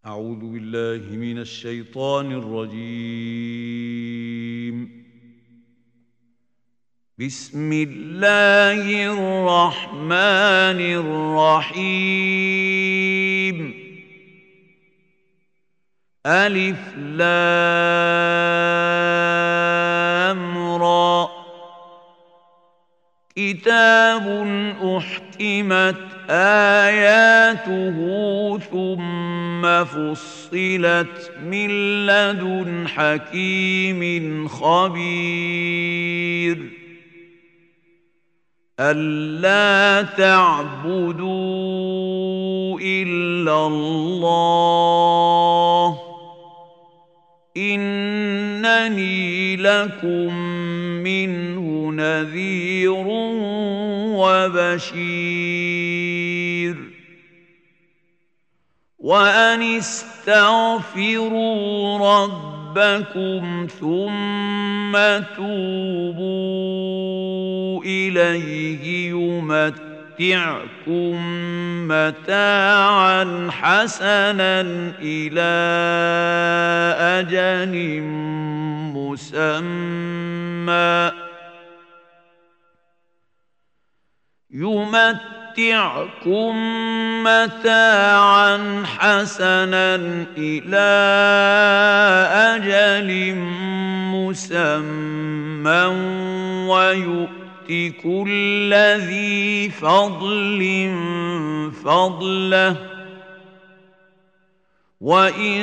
أعوذ بالله من الشيطان الرجيم. بسم الله الرحمن الرحيم. ألف لام را. كتاب أحكمت آياته ثم فصلت من لدن حكيم خبير. ألا تعبدوا إلا الله إنني لكم منه نذير وبشير. وأن استغفروا ربكم ثم توبوا إليه يمتعكم متاعا حسنا إلى أجل مسمى ويؤت كل ذي فضل فضله. وإن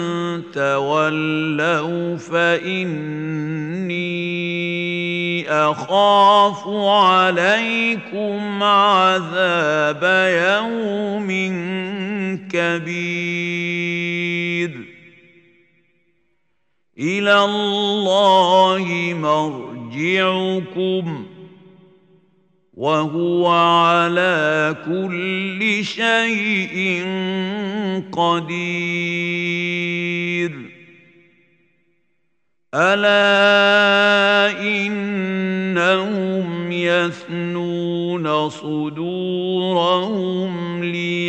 تولوا فإني أخاف عليكم عذاب يوم كبير. إلى الله مرجعكم وهو على كل شيء قدير. ألا إنهم يثنون صدورهم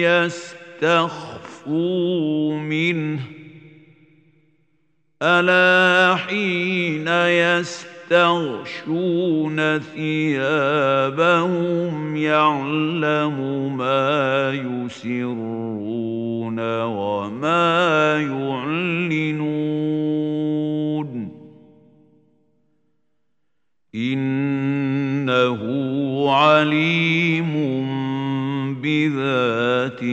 ليستخفوا منه. ألا حين يستغشون ثيابهم يعلم ما يسرون وما يعلنون إنه عليم بذات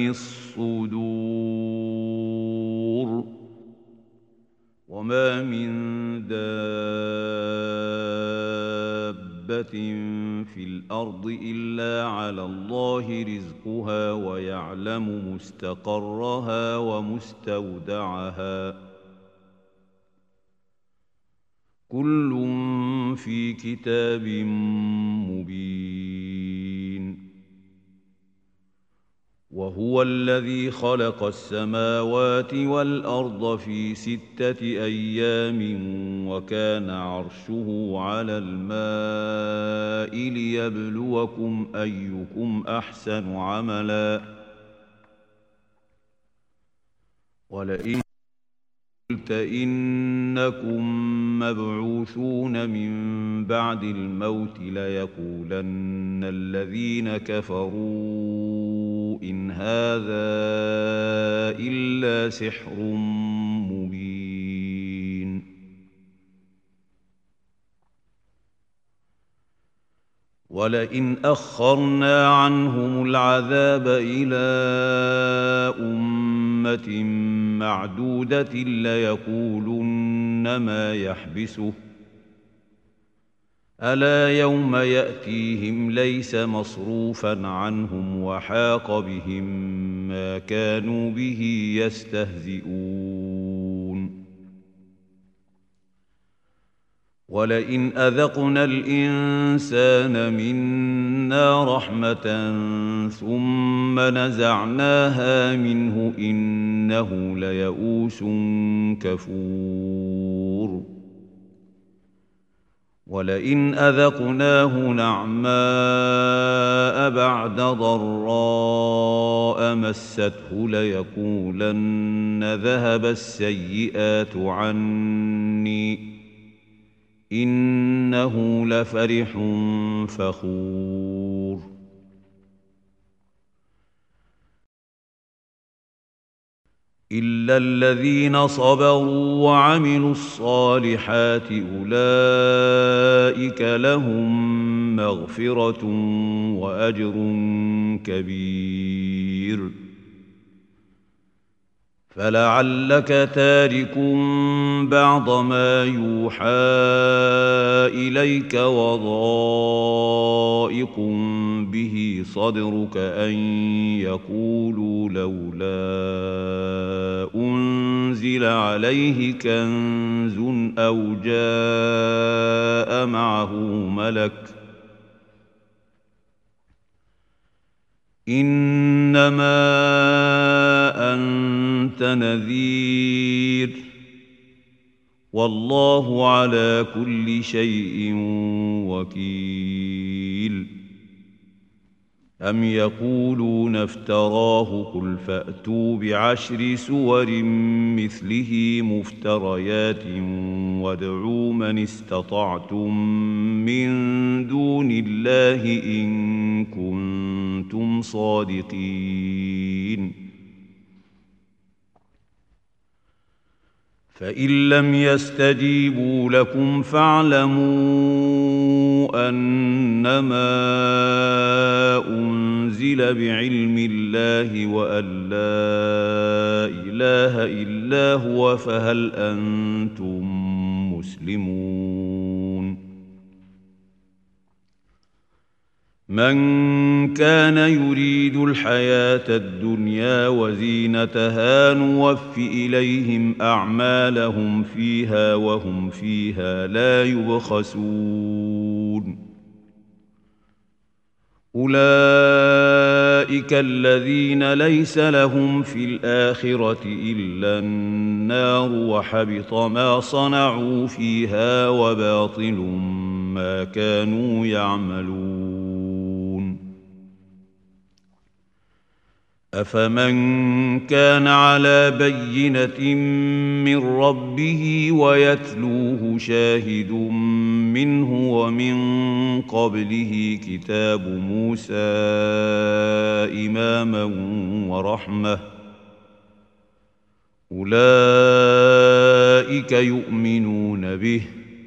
الصدور. وما من دابة في الأرض إلا على الله رزقها ويعلم مستقرها ومستودعها كل في كتاب مبين. وهو الذي خلق السماوات والأرض في 6 أيام وكان عرشه على الماء ليبلوكم أيكم أحسن عملا. ولئن قلت إنكم مبعوثون من بعد الموت ليقولن الذين كفروا إن هذا إلا سحر مبين. ولئن أخرنا عنهم العذاب إلى أمة معدودة ليقولن ما يحبسه. ألا يوم يأتيهم ليس مصروفا عنهم وحاق بهم ما كانوا به يستهزئون. ولئن أذقنا الإنسان منا رحمة ثم نزعناها منه إنه ليئوس كفور. ولئن أذقناه نعماء بعد ضراء مسته ليقولن ذهب السيئات عني إنه لفرح فخور إلا الذين صبروا وعملوا الصالحات أولئك لهم مغفرة وأجر كبير فلعلك تارك بعض ما يوحى إليك وضائق به صدرك أن يقولوا لولا أنزل عليه كنز أو جاء معه ملك إنما أنت نذير والله على كل شيء وكيل أم يقولون افتراه قل فأتوا بعشر سور مثله مفتريات وادعوا من استطعتم من دون الله إن كنتم صادقين فإن لم يستجيبوا لكم فاعلموا أنما أنزل بعلم الله وأن لا إله إلا هو فهل أنتم مسلمون من كان يريد الحياة الدنيا وزينتها نوف إليهم أعمالهم فيها وهم فيها لا يبخسون أولئك الذين ليس لهم في الآخرة إلا النار وحبط ما صنعوا فيها وباطل ما كانوا يعملون أفمن كان على بينة من ربه ويتلوه شاهد منه ومن قبله كتاب موسى إماما ورحمة أولئك يؤمنون به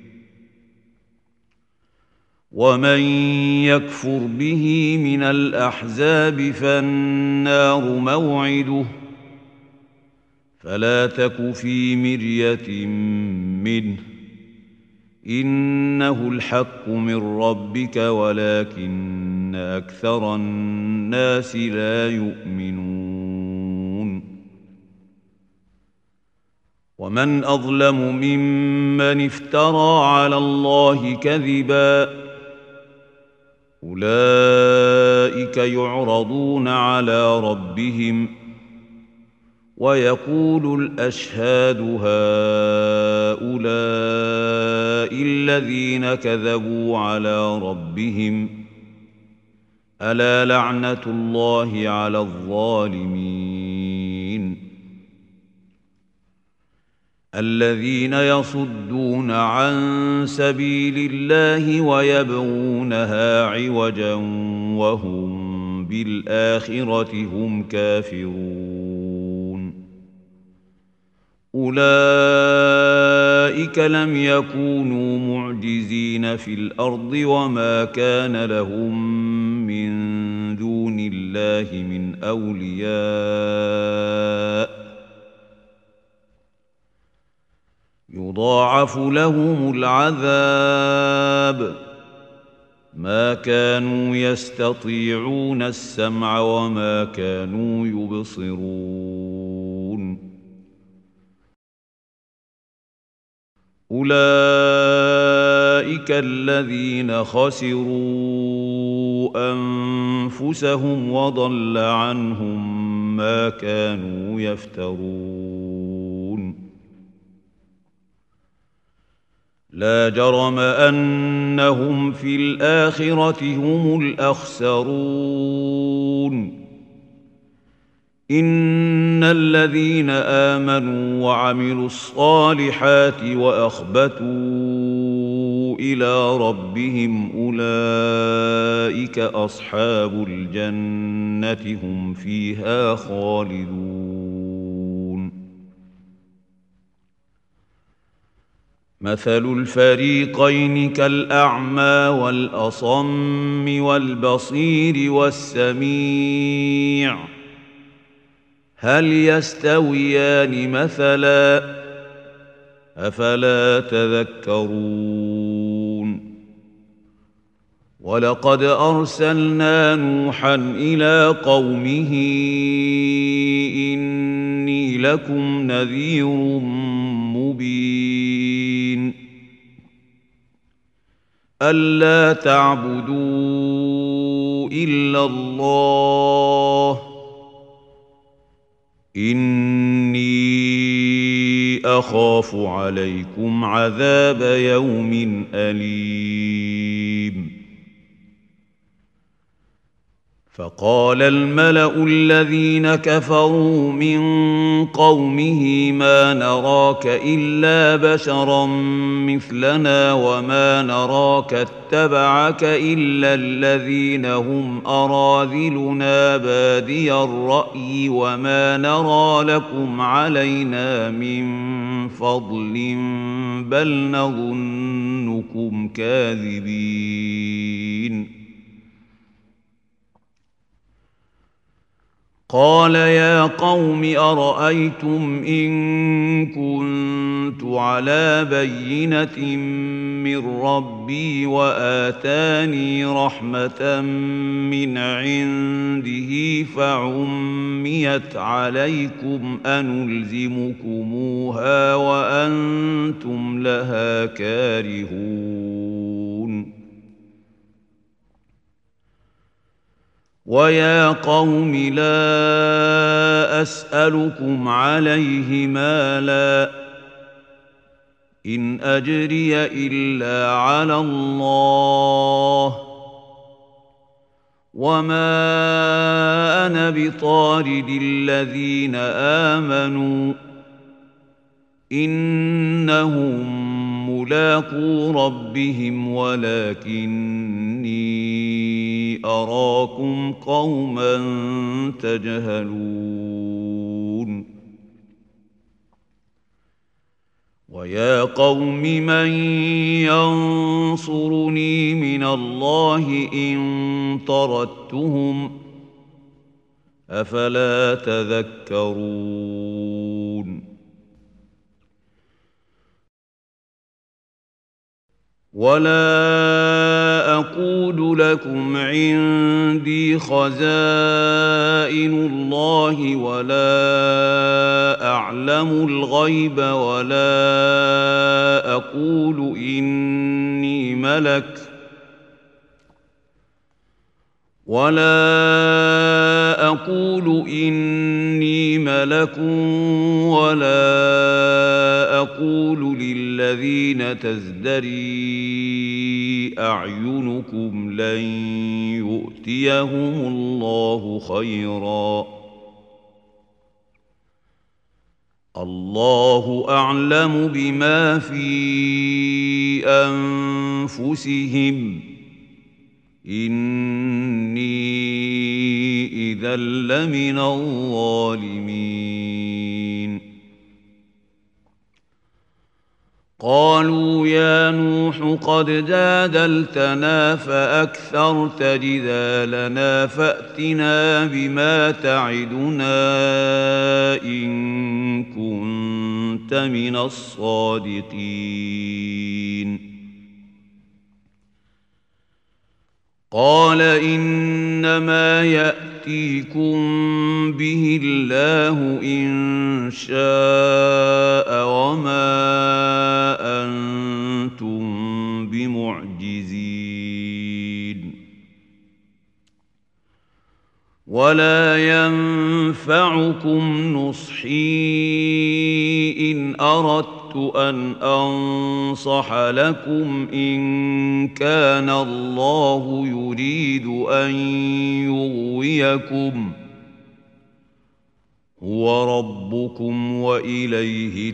ومن يكفر به من الأحزاب فالنار موعده فلا تك في مرية منه إنه الحق من ربك ولكن أكثر الناس لا يؤمنون ومن أظلم ممن افترى على الله كذبا أولئك يعرضون على ربهم ويقول الأشهاد هؤلاء الذين كذبوا على ربهم ألا لعنة الله على الظالمين الذين يصدون عن سبيل الله ويبغونها عوجا وهم بالآخرة هم كافرون أولئك لم يكونوا معجزين في الأرض وما كان لهم من دون الله من أولياء يضاعف لهم العذاب ما كانوا يستطيعون السمع وما كانوا يبصرون أولئك الذين خسروا أنفسهم وضل عنهم ما كانوا يفترون لا جرم أنهم في الآخرة هم الأخسرون إن الذين آمنوا وعملوا الصالحات وأخبتوا إلى ربهم أولئك أصحاب الجنة هم فيها خالدون مثل الفريقين كالأعمى والأصم والبصير والسميع هل يستويان مثلا أفلا تذكرون ولقد أرسلنا نوحا إلى قومه إني لكم نذير مبين ألا تعبدوا إلا الله إني أخاف عليكم عذاب يوم أليم فقال الملأ الذين كفروا من قومه ما نراك إلا بشرا مثلنا وما نراك اتبعك إلا الذين هم أراذلنا بادي الرأي وما نرى لكم علينا من فضل بل نظنكم كاذبين قال يا قوم أرأيتم إن كنت على بينة من ربي وآتاني رحمة من عنده فعميت عليكم أنلزمكموها وأنتم لها كارهون ويا قوم لا أسألكم عليه مالا إن أجري إلا على الله وما أنا بطارد الذين آمنوا إنهم ملاقو ربهم ولكني أراكم قوما تجهلون ويا قوم من ينصرني من الله إن طردتهم أفلا تذكرون ولا أقول لكم عندي خزائن الله ولا أعلم الغيب ولا أقول إني ملك ولا أقول للذين تزدري أعينكم لن يؤتيهم الله خيرا الله أعلم بما في أنفسهم إني إذا لمن الظالمين قالوا يا نوح قد جادلتنا فأكثرت جدالنا فأتنا بما تعدنا إن كنت من الصادقين قال إنما يأتيكم به الله إن شاء وما أنتم بمعجزين ولا ينفعكم نصحي إن أردت أردت أن أنصح لكم إن كان الله يريد أن يغويكم هو ربكم وإليه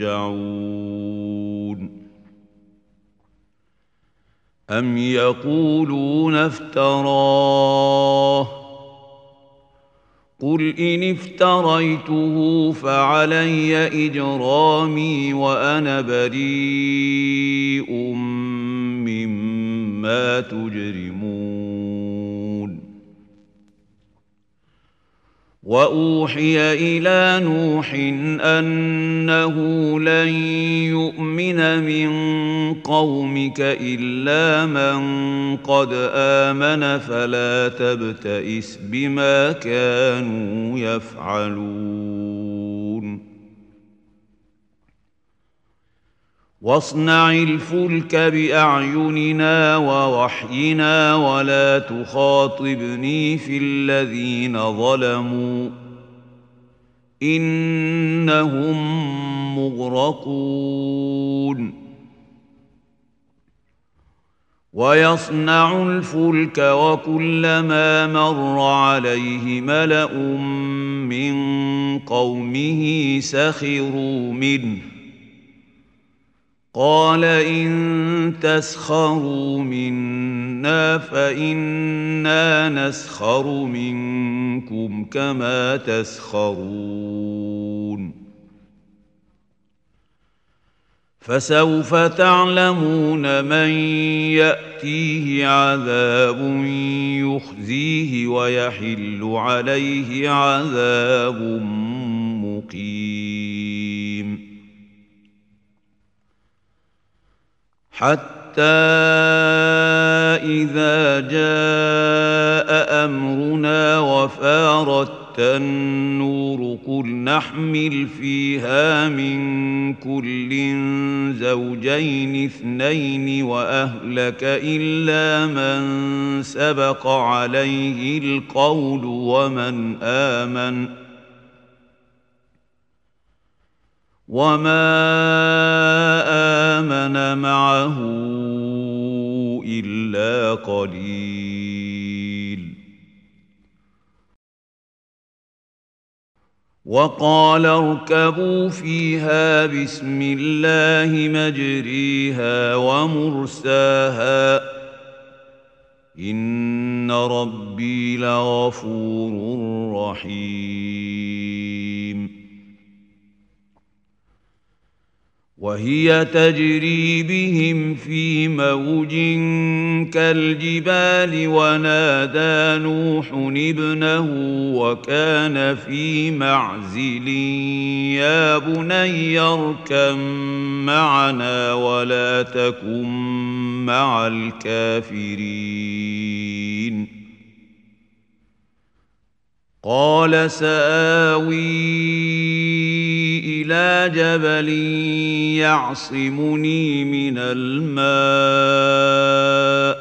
ترجعون. أم يقولون افتراه قل إن افتريته فعلي إجرامي وأنا بريء مما تجرمون. وأوحي إلى نوح أنه لن يؤمن من قومك إلا من قد آمن فلا تبتئس بما كانوا يفعلون. واصنع الفلك بأعيننا ووحينا ولا تخاطبني في الذين ظلموا إنهم مغرقون. ويصنع الفلك وكلما مر عليه ملأ من قومه سخروا منه قال إن تسخروا منا فإنا نسخر منكم كما تسخرون. فسوف تعلمون من يأتيه عذاب يخزيه ويحل عليه عذاب مقيم. حتى إذا جاء أمرنا وفارت النور قل نحمل فيها من كل زوجين اثنين وأهلك إلا من سبق عليه القول وما آمن معه إلا قليل. وقال اركبوا فيها بسم الله مجريها ومرساها إن ربي لغفور رحيم. وهي تجري بهم في موج كالجبال ونادى نوح ابنه وكان في معزل يا بني اركب معنا ولا تكن مع الكافرين. قال سآوي إلى جبل يعصمني من الماء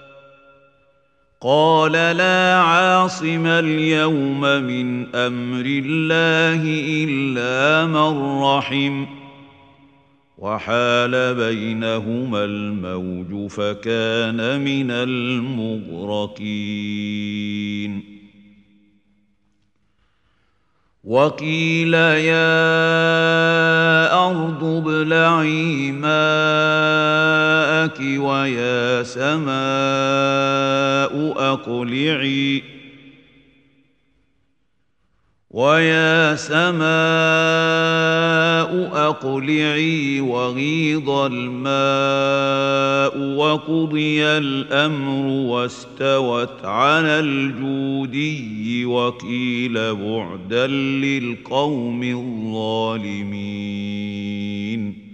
قال لا عاصم اليوم من أمر الله إلا من رحم وحال بينهما الموج فكان من المغرقين. وقيل يا أرض ابلعي ماءك ويا سماء أقلعي وغيض الماء وقضي الأمر واستوت على الجودي وقيل بعدا للقوم الظالمين.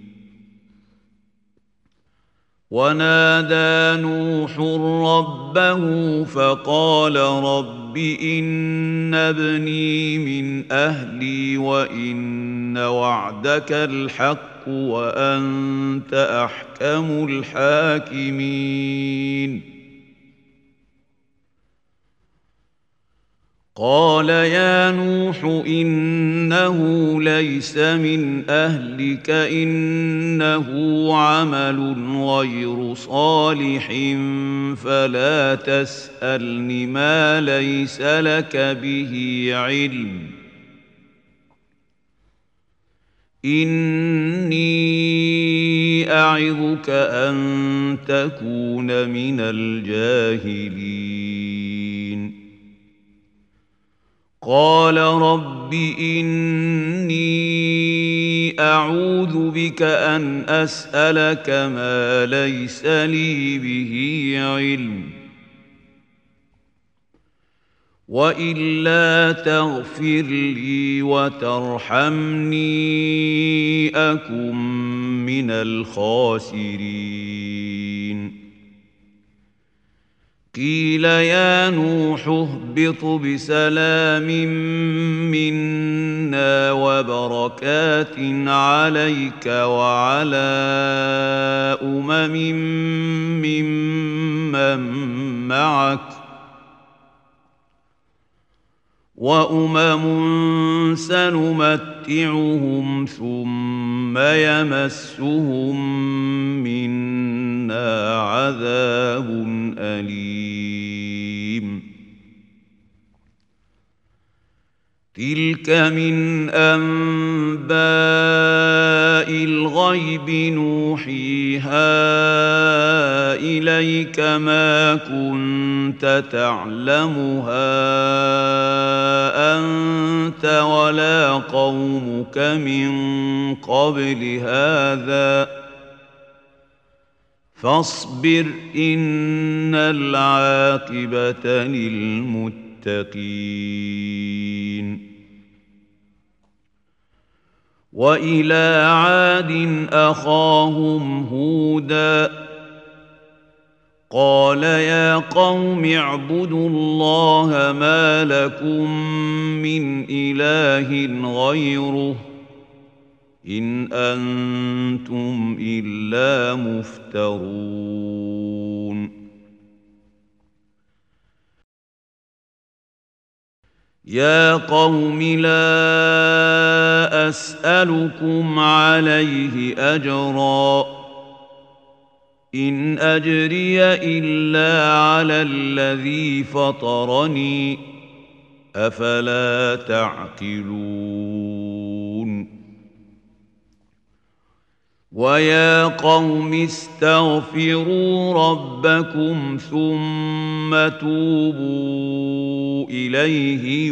ونادى نوح ربه فقال رب إن ابني من أهلي وإن وعدك الحق وأنت أحكم الحاكمين. قال يا نوح إنه ليس من أهلك إنه عمل غير صالح فلا تسألني ما ليس لك به علم إني أعظك أن تكون من الجاهلين قال رب إني أعوذ بك أن أسألك ما ليس لي به علم وإلا تغفر لي وترحمني أكن من الخاسرين قيل يا نوح اهبط بسلام منا وبركات عليك وعلى ممن معك وأمم سنمتعهم ثم يمسهم منا عذاب أليم تلك من أنباء الغيب نوحيها إليك ما كنت تعلمها أنت ولا قومك من قبل هذا فاصبر إن العاقبة للمتقين وإلى عاد أخاهم هودا قال يا قوم اعبدوا الله ما لكم من إله غيره إن أنتم إلا مفترون يا قوم لا أسألكم عليه أجرا إن أجري إلا على الذي فطرني أفلا تعقلون ويا قوم استغفروا ربكم ثم توبوا إليه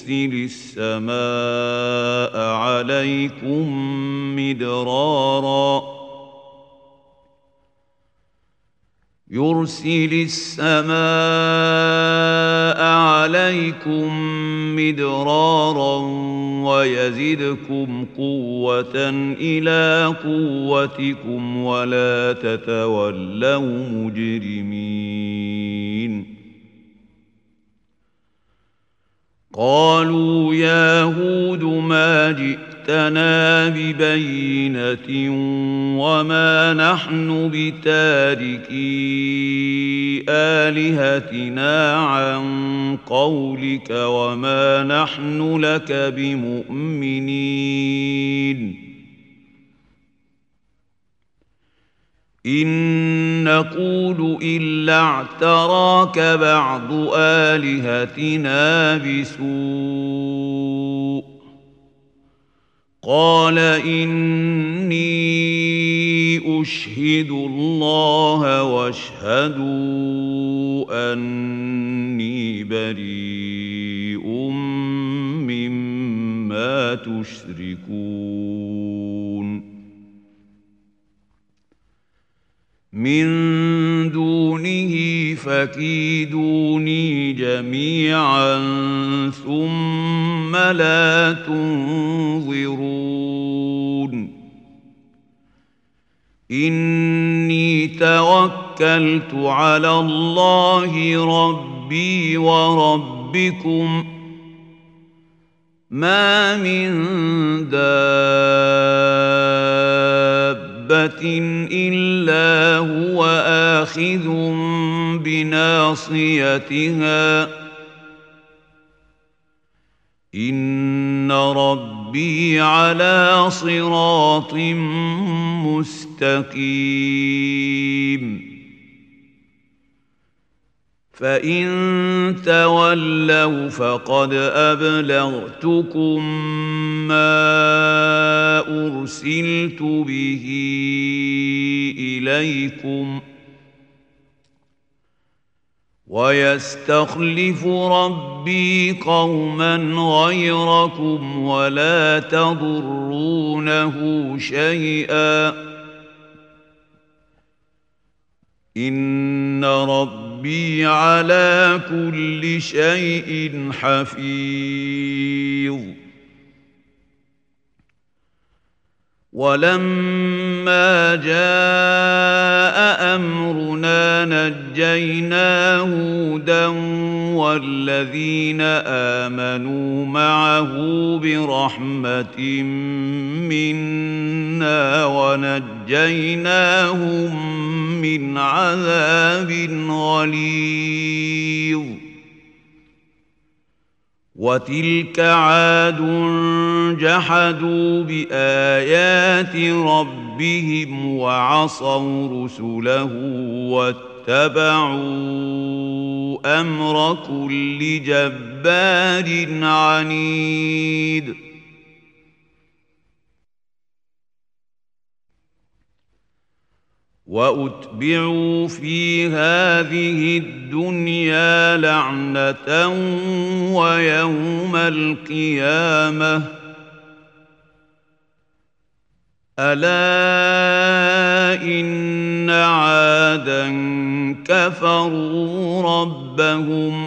يرسل السماء عليكم مدرارا ويزدكم قوة إلى قوتكم ولا تتولوا مجرمين قالوا يا هود ما جئتنا ببينة وما نحن بتاركي آلهتنا عن قولك وما نحن لك بمؤمنين إن نقول إلا اعتراك بعض آلهتنا بسوء قال إني أشهد الله واشهدوا أني بريء مما تشركون من دونه فكيدوني جميعا ثم لا تنظرون إني توكلت على الله ربي وربكم ما من دابة إلا هو آخذ بناصيتها ربي على صراط مستقيم فإن تولوا فقد أبلغتكم ما أرسلت به إليكم ويستخلف ربي قوما غيركم ولا تضرونه شيئا إن ربي على كل شيء حفيظ ولما جاء أمرنا نجينا هودا والذين آمنوا معه برحمة منا ونجيناهم من عذاب غليظ وتلك عاد جحدوا بآيات ربهم وعصوا رسله واتبعوا أمر كل جبار عنيد وأتبعوا في هذه الدنيا لعنة ويوم القيامة ألا إن عادا كفروا ربهم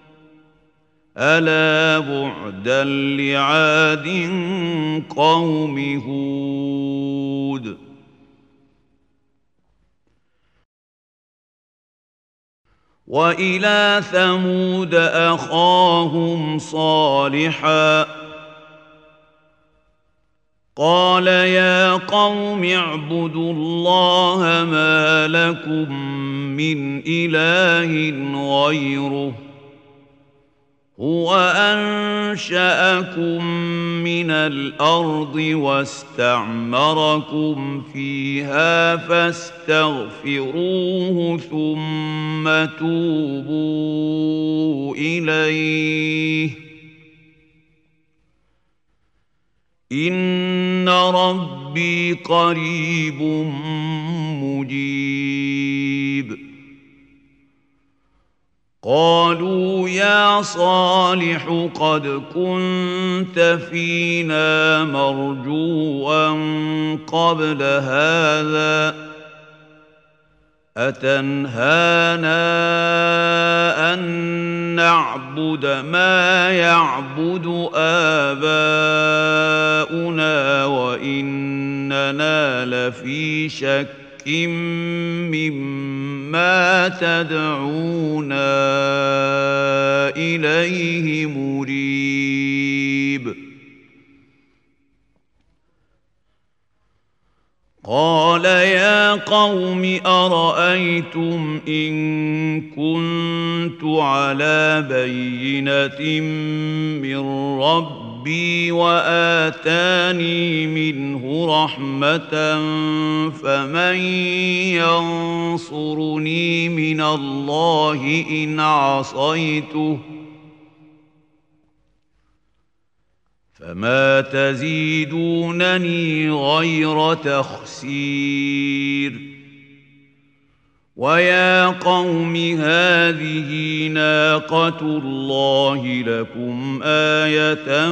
ألا بعدا لعاد قوم هود وإلى ثمود أخاهم صالحا قال يا قوم اعبدوا الله ما لكم من إله غيره هو أنشأكم من الأرض واستعمركم فيها فاستغفروه ثم توبوا إليه إن ربي قريب مجيب قالوا يا صالح قد كنت فينا مرجوا قبل هذا أتنهانا أن نعبد ما يعبد آباؤنا وإننا لفي شك مما تدعونا إليه مريب قال يا قوم أرأيتم إن كنت على بينة من ربي وآتاني منه رحمة فمن ينصرني من الله إن عصيته فما تزيدونني غير تخسير ويا قوم هذه ناقة الله لكم آية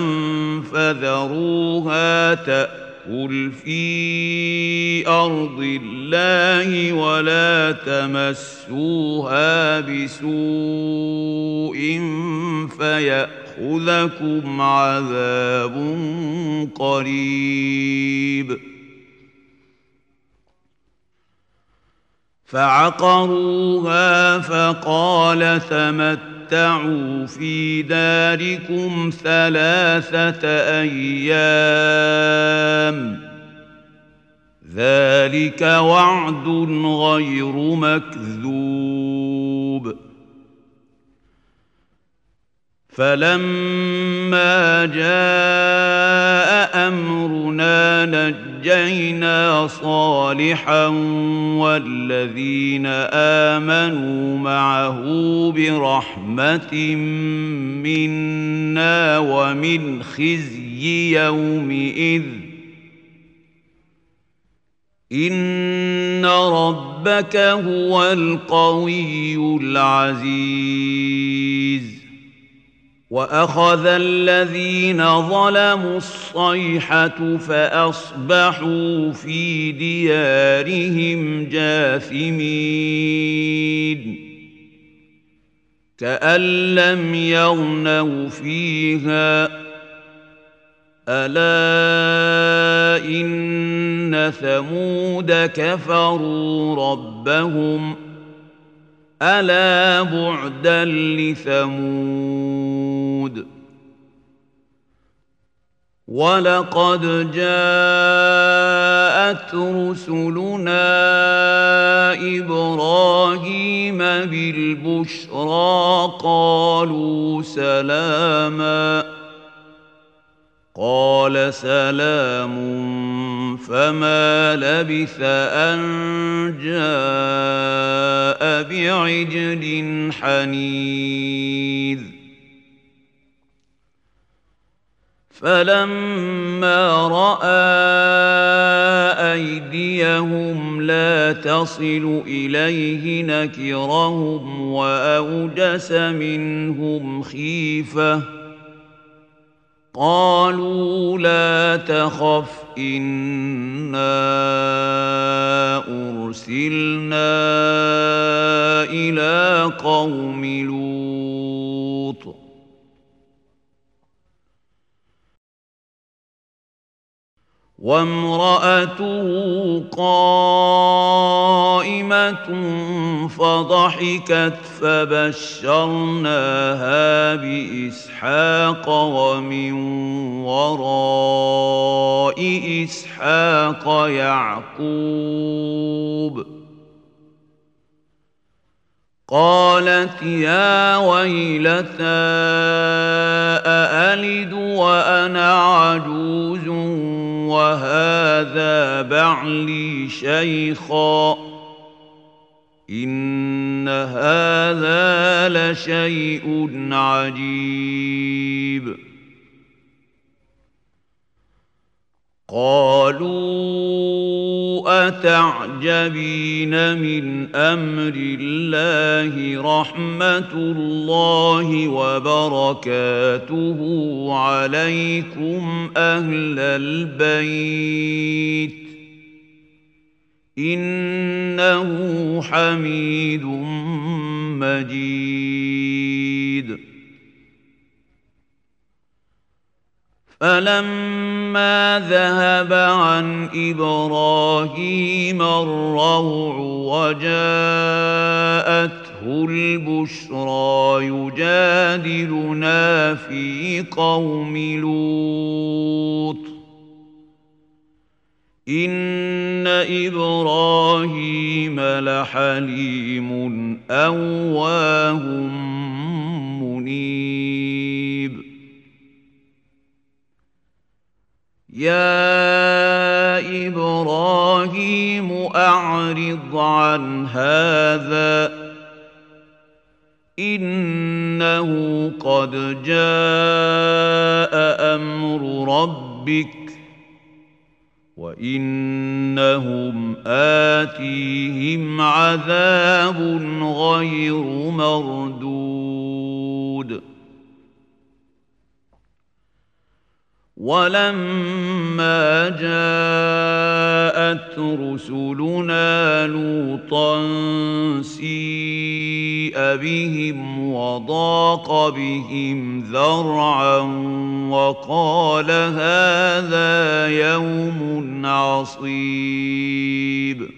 فذروها تأكل في أرض الله ولا تمسوها بسوء فيأخذكم عذاب قريب فعقروها فقال تمتعوا في داركم 3 أيام ذلك وعد غير مكذوب فلما جاء أمرنا نجينا صالحا والذين آمنوا معه برحمة منا ومن خزي يومئذ إن ربك هو القوي العزيز وأخذ الذين ظلموا الصيحة فأصبحوا في ديارهم جاثمين كأن لم يغنوا فيها ألا إن ثمود كفروا ربهم ألا بعدا لثمود ولقد جاءت رسلنا إبراهيم بالبشرى قالوا سلاما قال سلام فما لبث أن جاء بعجل حنيذ فلما رأى أيديهم لا تصل إليه نكرهم وأوجس منهم خيفة قالوا لا تخف إنا أرسلنا إلى قوم لوط وامرأته قائمة فضحكت فبشرناها بإسحاق ومن وراء إسحاق يعقوب قالت يا ويلتى أألد وأنا عجوز وهذا بعلي شيخا إن هذا لشيء عجيب قالوا أتعجبين من أمر الله رحمة الله وبركاته عليكم أهل البيت إنه حميد مجيد فلما ذهب عن إبراهيم الروع وجاءته البشرى يجادلنا في قوم لوط إن إبراهيم لحليم أواه منيب يا إبراهيم أعرض عن هذا إنه قد جاء أمر ربك وإنهم آتيهم عذاب غير مردود ولما جاءت رسلنا لوطا سيء بهم وضاق بهم ذرعا وقال هذا يوم عصيب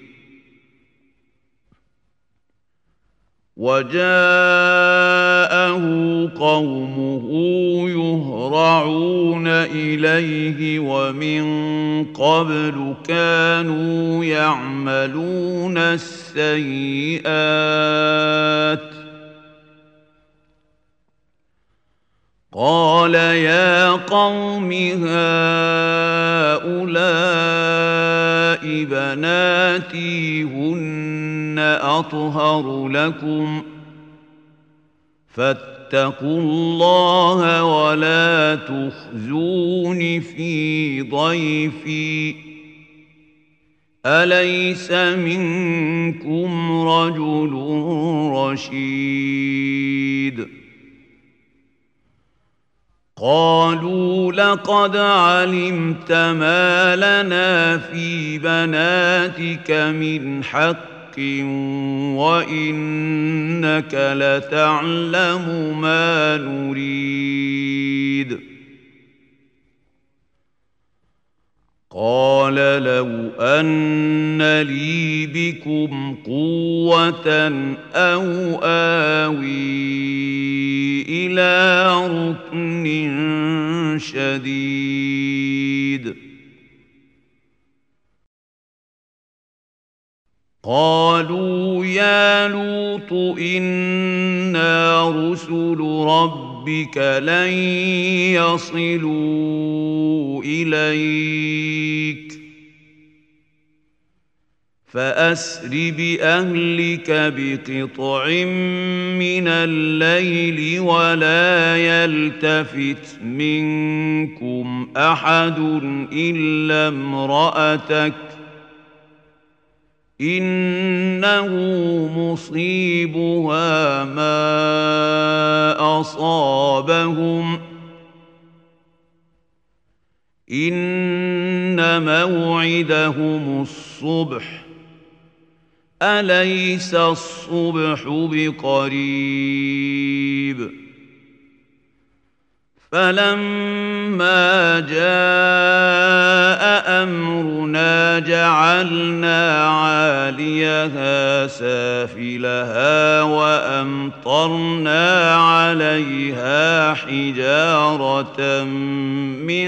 وجاءه قومه يهرعون إليه ومن قبل كانوا يعملون السيئات قال يا قوم هؤلاء بناتي هن أطهر لكم فاتقوا الله ولا تخزون في ضيفي أليس منكم رجل رشيد قالوا لقد علمت ما لنا في بناتك من حق وإنك لتعلم ما نريد قال لو أن لي بكم قوة أو آوي إلى ركن شديد قالوا يا لوط إنا رسل ربك لن يصلوا إليك فأسر بأهلك بقطع من الليل ولا يلتفت منكم أحد إلا امرأتك إنه مصيبها ما أصابهم إن موعدهم الصبح أليس الصبح بقريب فلما جاء أمرنا جعلنا عاليها سافلها وأمطرنا عليها حجارة من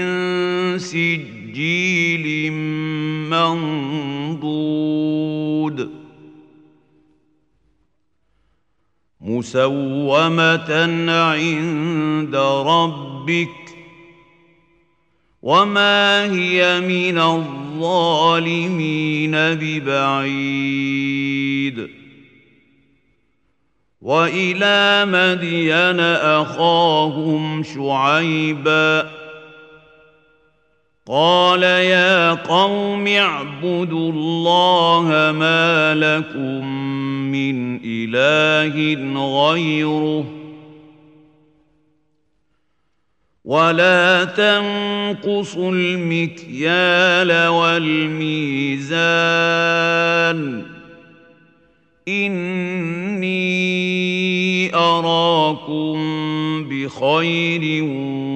سجيل منضود مسومة عند ربك وما هي من الظالمين ببعيد وإلى مدين أخاهم شعيبا قال يا قوم اعبدوا الله ما لكم من إله غيره ولا تنقصوا المكيال والميزان إني أراكم بخير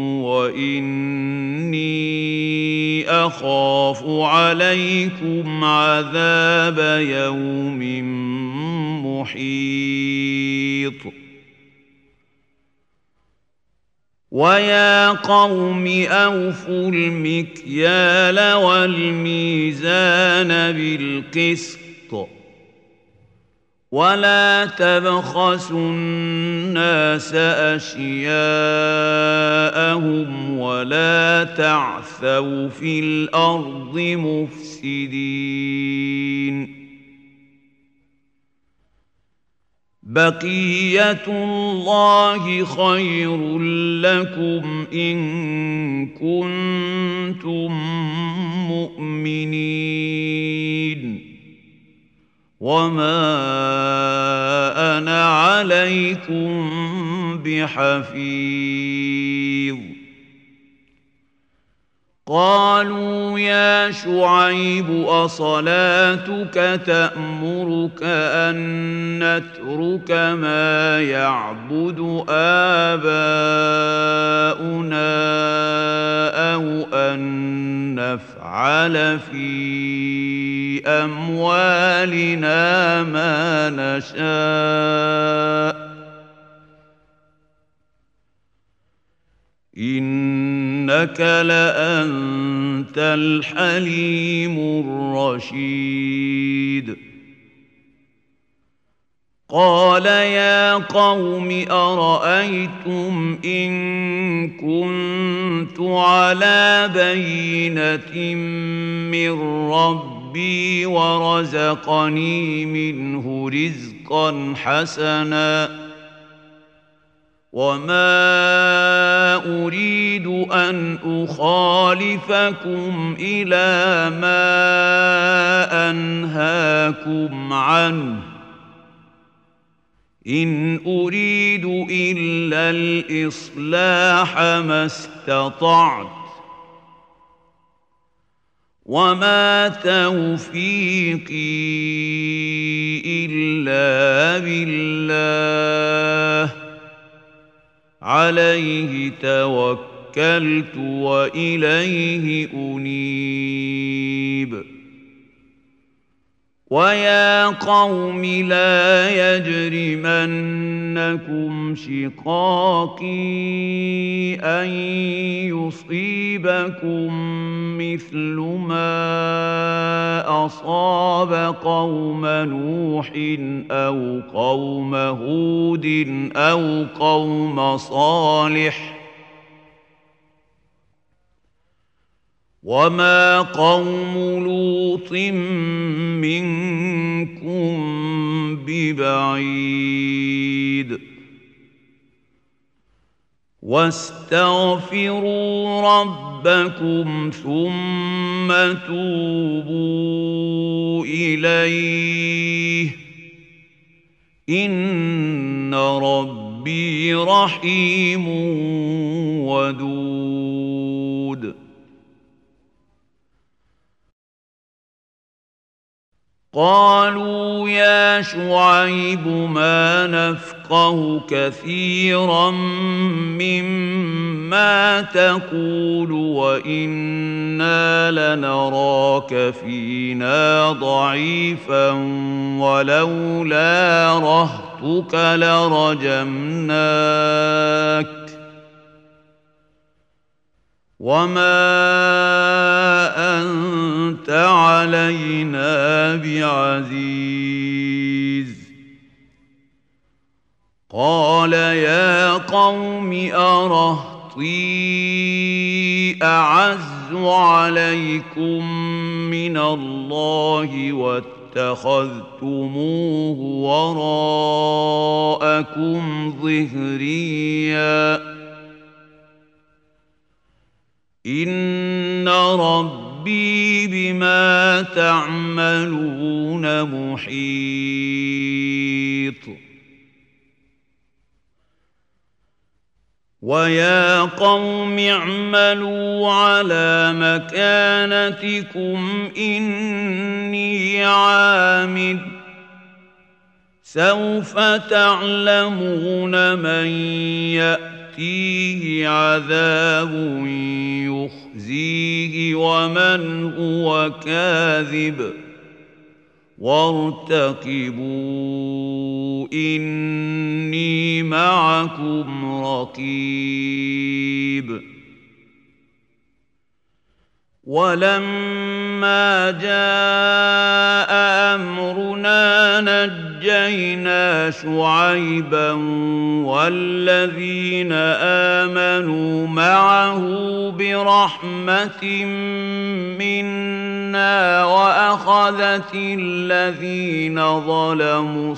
وإني أخاف عليكم عذاب يوم محيط ويا قوم أوفوا المكيال والميزان بالقسط ولا تبخسوا الناس أشياءهم ولا تعثوا في الأرض مفسدين بقية الله خير لكم إن كنتم مؤمنين وما أنا عليكم بحفيظ قالوا يا شعيب أصلاتك تأمرك أن نترك ما يعبد آباؤنا أو أن نفعل في أموالنا ما نشاء إنك لأنت الحليم الرشيد قال يا قوم أرأيتم إن كنت على بينة من ربي ورزقني منه رزقا حسنا وما أريد أن أخالفكم إلى ما أنهاكم عنه إن أريد إلا الإصلاح ما استطعت وما توفيقي إلا بالله عليه توكلت وإليه أنيب ويا قوم لا يجرمنكم شقاقي أن يصيبكم مثل ما أصاب قوم نوح أو قوم هود أو قوم صالح وما قوم لوط منكم ببعيد واستغفروا ربكم ثم توبوا إليه إن ربي رحيم ودود قالوا يا شعيب ما نفقه كثيرا مما تقول وإنا لنراك فينا ضعيفا ولولا رهطك لرجمناك وما أنت علينا بعزيز قال يا قوم أرهطي أعز عليكم من الله واتخذتموه وراءكم ظهريا إن ربي بما تعملون محيط ويا قوم اعملوا على مكانتكم إني عامل سوف تعلمون من يأتيه عذاب يخزيه ومن هو كاذب وارتقبوا إني معكم رقيب ولما جاء أمرنا نجينا شعيبا والذين آمنوا معه برحمة منا وأخذت الذين ظلموا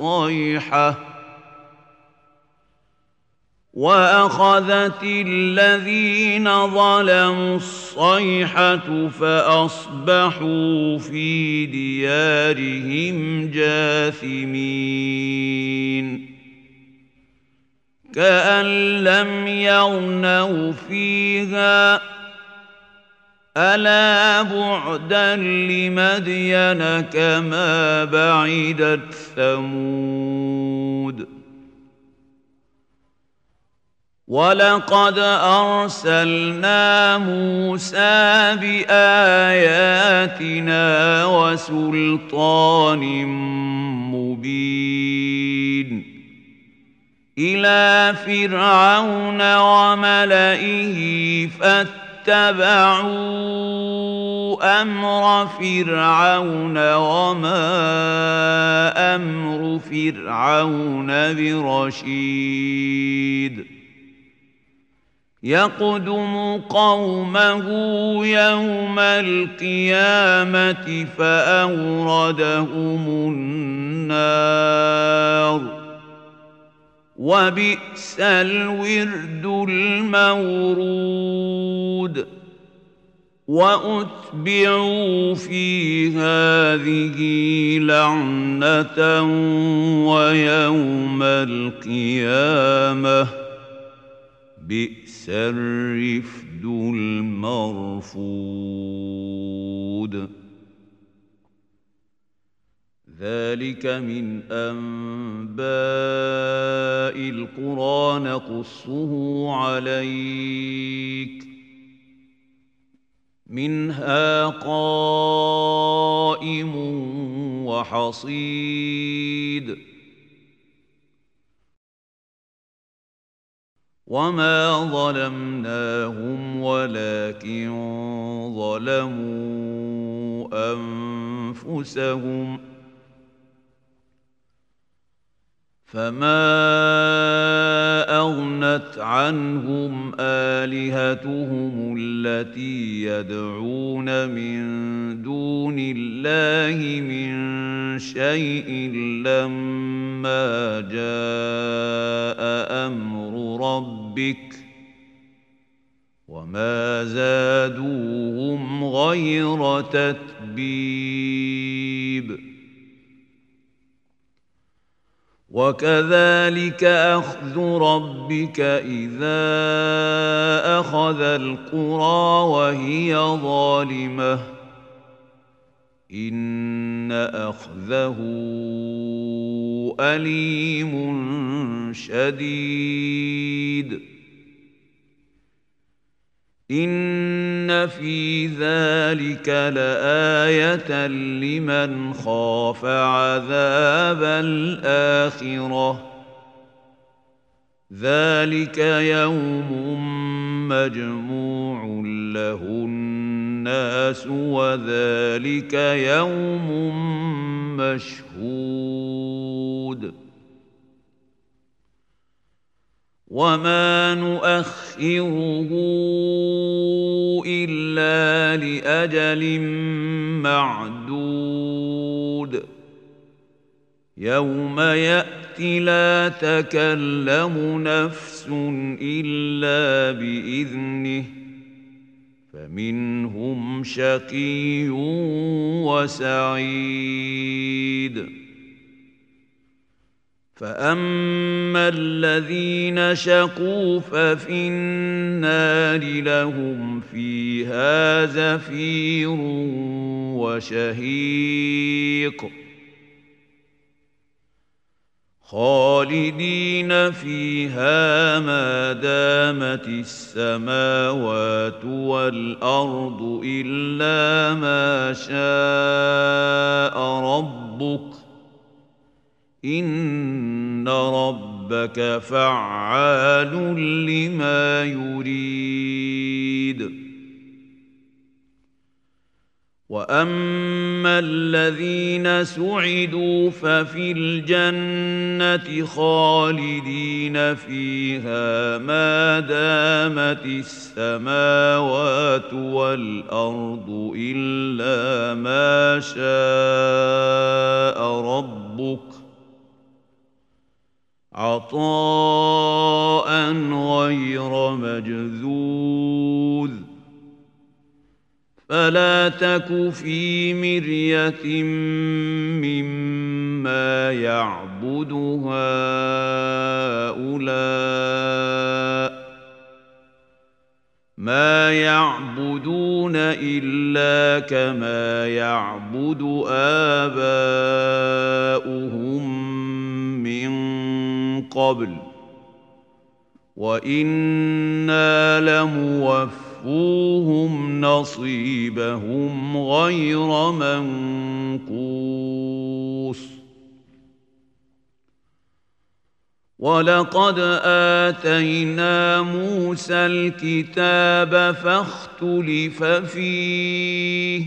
الصيحة فأصبحوا في ديارهم جاثمين كأن لم يغنوا فيها ألا بعدا لمدين كما بعدت ثمود ولقد أرسلنا موسى بآياتنا وسلطان مبين إلى فرعون وملئه اتبعوا أمر فرعون وما أمر فرعون برشيد يقدم قومه يوم القيامة فأوردهم النار وبئس الورد المورود وأتبعوا في هذه لعنة ويوم القيامة بئس الرفد المرفود ذلك من أنباء القرى نقصه عليك منها قائم وحصيد وما ظلمناهم ولكن ظلموا أنفسهم فما أغنت عنهم آلهتهم التي يدعون من دون الله من شيء لما جاء أمر ربك وما زادوهم غير تتبيب وكذلك أخذ ربك إذا أخذ القرى وهي ظالمة إن أخذه أليم شديد إن في ذلك لآية لمن خاف عذاب الآخرة ذلك يوم مجموع له الناس وذلك يوم مشهود وما نؤخره إلا لأجل معدود يوم يأتي لا تكلم نفس إلا بإذنه فمنهم شقي وسعيد فأما الذين شقوا ففي النار لهم فيها زفير وشهيق خالدين فيها ما دامت السماوات والأرض إلا ما شاء ربك إن ربك فعال لما يريد وأما الذين سعدوا ففي الجنة خالدين فيها ما دامت السماوات والأرض إلا ما شاء ربك عطاء غير مجذوذ فلا تك في مرية مما يعبد هؤلاء ما يعبدون إلا كما يعبد آباؤهم من قبل وإنا لموفوهم نصيبهم غير منقوص ولقد آتينا موسى الكتاب فاختلف فيه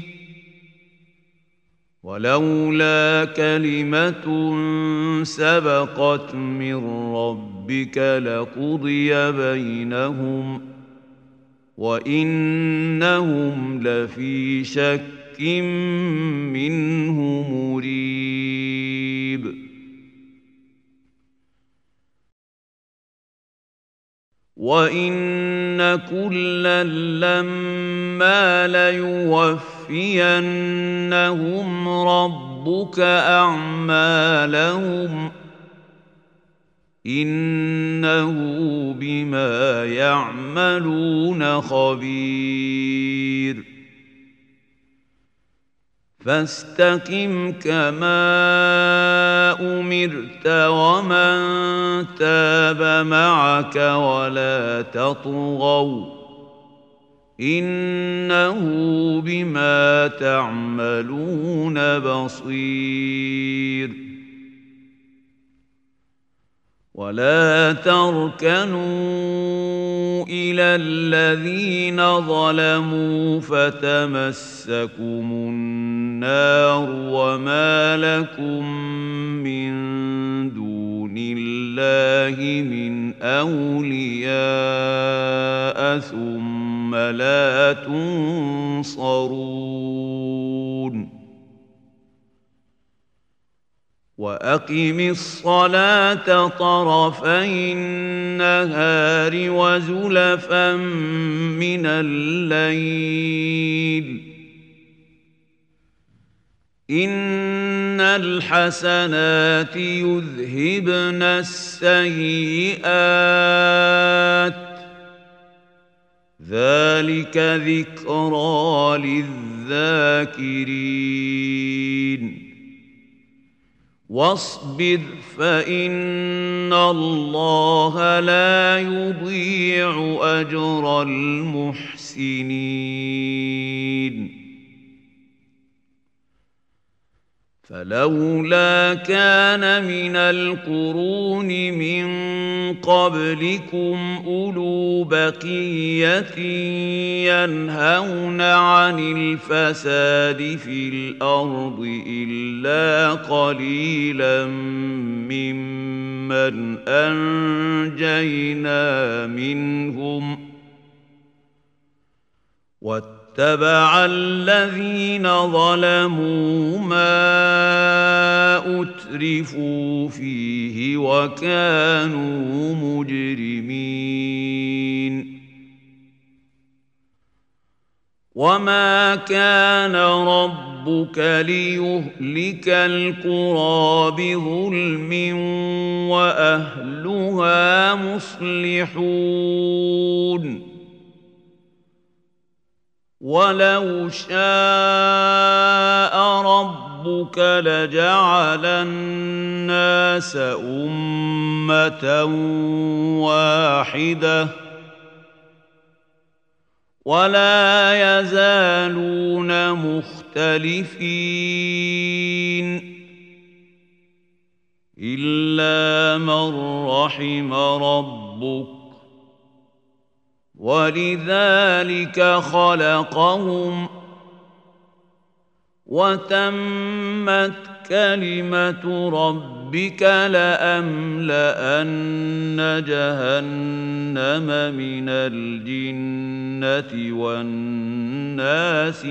ولولا كلمة سبقت من ربك لقضي بينهم وإنهم لفي شك منه مريب وإن كلا لما ليوفينهم ربك أعمالهم إنه بما يعملون خبير فاستقم كما أمرت ومن تاب معك ولا تطغوا إنه بما تعملون بصير ولا تركنوا إلى الذين ظلموا فتمسكم النار وما لكم من دون الله من أولياء ثم لا تنصرون وأقم الصلاة طرفي النهار وزلفا من الليل إن الحسنات يذهبن السيئات ذلك ذكرى للذاكرين واصبر فإن الله لا يضيع أجر المحسنين فلولا كان من القرون من قبلكم أولو بقية ينهون عن الفساد في الأرض إلا قليلا ممن أنجينا منهم واتبع الذين ظلموا ما أترفوا فيه وكانوا مجرمين وما كان ربك ليهلك القرى بظلم وأهلها مصلحون ولو شاء ربك لجعل الناس أمة واحدة ولا يزالون مختلفين إلا من رحم ربك ولذلك خلقهم وتمت كلمة ربك لأملأن جهنم من الجنة والناس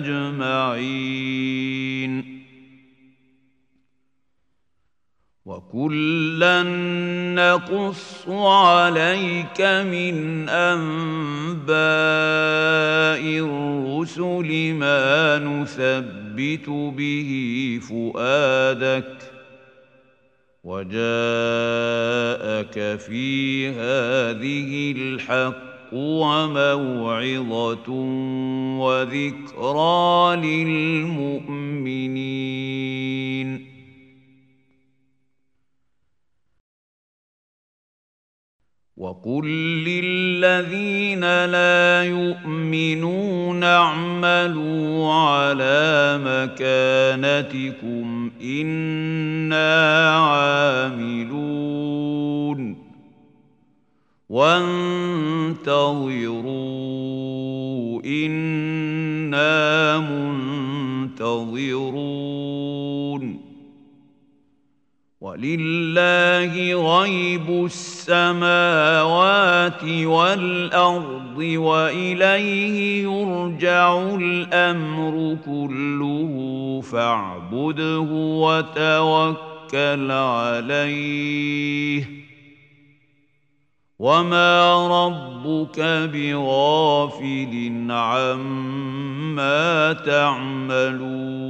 أجمعين وكلا نقص عليك من أنباء الرسل ما نثبت به فؤادك وجاءك في هذه الحق وموعظة وذكرى للمؤمنين وقل للذين لا يؤمنون اعملوا على مكانتكم إنا عاملون وانتظروا إنا منتظرون ولله غيب السماوات والأرض وإليه يرجع الأمر كله فاعبده وتوكل عليه وما ربك بغافل عما تعملون